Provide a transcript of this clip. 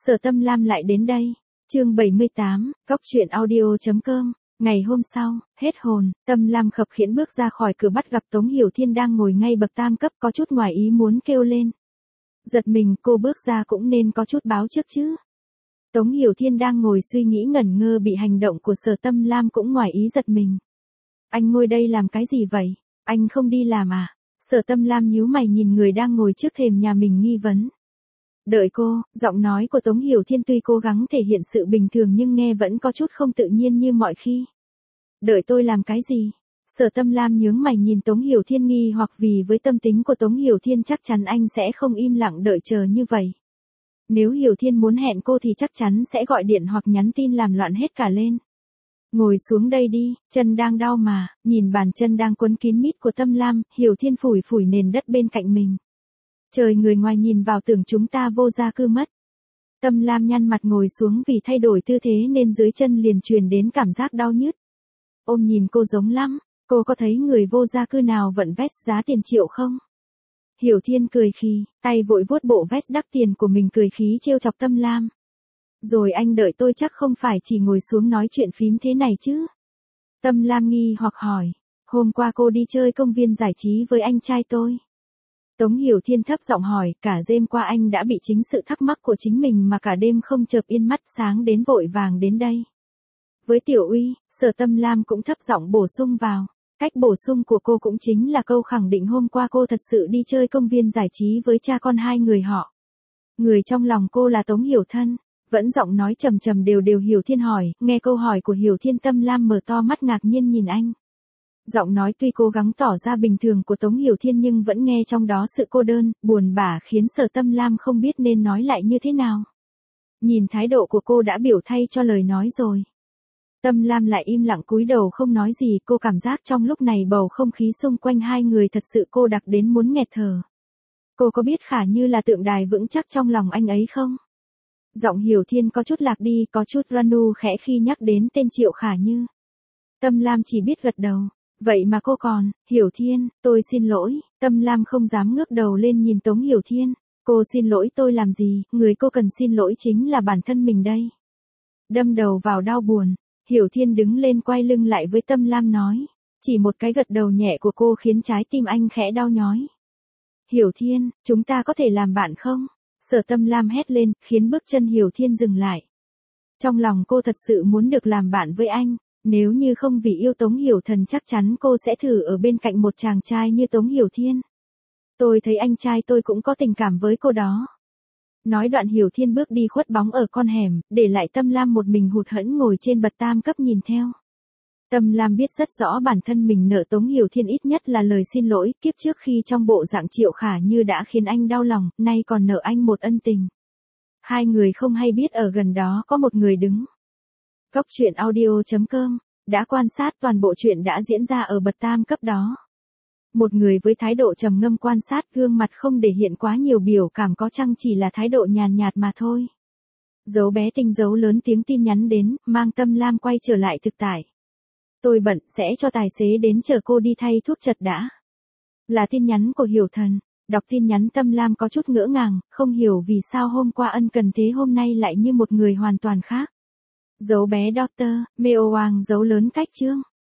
Sở Tâm Lam lại đến đây. Chương 78, Cóc truyện audio.com. Ngày hôm sau, hết hồn, Tâm Lam khập khiễng bước ra khỏi cửa bắt gặp Tống Hiểu Thiên đang ngồi ngay bậc tam cấp, có chút ngoài ý muốn kêu lên. Giật mình, cô bước ra cũng nên có chút báo trước chứ. Tống Hiểu Thiên đang ngồi suy nghĩ ngẩn ngơ bị hành động của Sở Tâm Lam cũng ngoài ý giật mình. Anh ngồi đây làm cái gì vậy? Anh không đi làm à? Sở Tâm Lam nhíu mày nhìn người đang ngồi trước thềm nhà mình nghi vấn. Đợi cô, giọng nói của Tống Hiểu Thiên tuy cố gắng thể hiện sự bình thường nhưng nghe vẫn có chút không tự nhiên như mọi khi. Đợi tôi làm cái gì? Sở Tâm Lam nhướng mày nhìn Tống Hiểu Thiên nghi hoặc vì với tâm tính của Tống Hiểu Thiên chắc chắn anh sẽ không im lặng đợi chờ như vậy. Nếu Hiểu Thiên muốn hẹn cô thì chắc chắn sẽ gọi điện hoặc nhắn tin làm loạn hết cả lên. Ngồi xuống đây đi, chân đang đau mà, nhìn bàn chân đang quấn kín mít của Tâm Lam, Hiểu Thiên phủi phủi nền đất bên cạnh mình. Trời, người ngoài nhìn vào tưởng chúng ta vô gia cư mất. Tâm Lam nhăn mặt ngồi xuống vì thay đổi tư thế nên dưới chân liền truyền đến cảm giác đau nhức. Ôm nhìn cô giống lắm, cô có thấy người vô gia cư nào vận vest giá tiền triệu không? Hiểu Thiên cười khì, tay vội vuốt bộ vest đắt tiền của mình cười khí trêu chọc Tâm Lam. Rồi anh đợi tôi chắc không phải chỉ ngồi xuống nói chuyện phím thế này chứ? Tâm Lam nghi hoặc hỏi, hôm qua cô đi chơi công viên giải trí với anh trai tôi. Tống Hiểu Thiên thấp giọng hỏi, cả đêm qua anh đã bị chính sự thắc mắc của chính mình mà cả đêm không chợp yên mắt, sáng đến vội vàng đến đây. Với Tiểu Uy, Sở Tâm Lam cũng thấp giọng bổ sung vào. Cách bổ sung của cô cũng chính là câu khẳng định hôm qua cô thật sự đi chơi công viên giải trí với cha con hai người họ. Người trong lòng cô là Tống Hiểu Thân. Vẫn giọng nói trầm trầm đều đều. Hiểu Thiên hỏi, nghe câu hỏi của Hiểu Thiên Tâm Lam mở to mắt ngạc nhiên nhìn anh. Giọng nói tuy cố gắng tỏ ra bình thường của Tống Hiểu Thiên nhưng vẫn nghe trong đó sự cô đơn, buồn bã khiến Sở Tâm Lam không biết nên nói lại như thế nào. Nhìn thái độ của cô đã biểu thay cho lời nói rồi. Tâm Lam lại im lặng cúi đầu không nói gì, cô cảm giác trong lúc này bầu không khí xung quanh hai người thật sự cô đặc đến muốn nghẹt thở. Cô có biết Khả Như là tượng đài vững chắc trong lòng anh ấy không? Giọng Hiểu Thiên có chút lạc đi, có chút ranu khẽ khi nhắc đến tên Triệu Khả Như. Tâm Lam chỉ biết gật đầu. Vậy mà cô còn, Hiểu Thiên, tôi xin lỗi. Tâm Lam không dám ngước đầu lên nhìn Tống Hiểu Thiên. Cô xin lỗi tôi làm gì, người cô cần xin lỗi chính là bản thân mình đây. Đâm đầu vào đau buồn, Hiểu Thiên đứng lên quay lưng lại với Tâm Lam nói. Chỉ một cái gật đầu nhẹ của cô khiến trái tim anh khẽ đau nhói. Hiểu Thiên, chúng ta có thể làm bạn không? Sở Tâm Lam hét lên, khiến bước chân Hiểu Thiên dừng lại. Trong lòng cô thật sự muốn được làm bạn với anh. Nếu như không vì yêu Tống Hiểu Thần chắc chắn cô sẽ thử ở bên cạnh một chàng trai như Tống Hiểu Thiên. Tôi thấy anh trai tôi cũng có tình cảm với cô đó. Nói đoạn Hiểu Thiên bước đi khuất bóng ở con hẻm, để lại Tâm Lam một mình hụt hẫng ngồi trên bậc tam cấp nhìn theo. Tâm Lam biết rất rõ bản thân mình nợ Tống Hiểu Thiên ít nhất là lời xin lỗi, kiếp trước khi trong bộ dạng Triệu Khả Như đã khiến anh đau lòng, nay còn nợ anh một ân tình. Hai người không hay biết ở gần đó có một người đứng. Cóc truyện audio.com đã quan sát toàn bộ chuyện đã diễn ra ở bậc tam cấp đó. Một người với thái độ trầm ngâm quan sát, gương mặt không để hiện quá nhiều biểu cảm, có chăng chỉ là thái độ nhàn nhạt mà thôi. Dấu bé tinh dấu lớn tiếng tin nhắn đến, mang Tâm Lam quay trở lại thực tại. Tôi bận, sẽ cho tài xế đến chờ cô đi thay thuốc chật đã. Là tin nhắn của Hiểu Thần. Đọc tin nhắn Tâm Lam có chút ngỡ ngàng, không hiểu vì sao hôm qua ân cần thế hôm nay lại như một người hoàn toàn khác. Dấu bé Doctor, Meo Wang dấu lớn cách chương.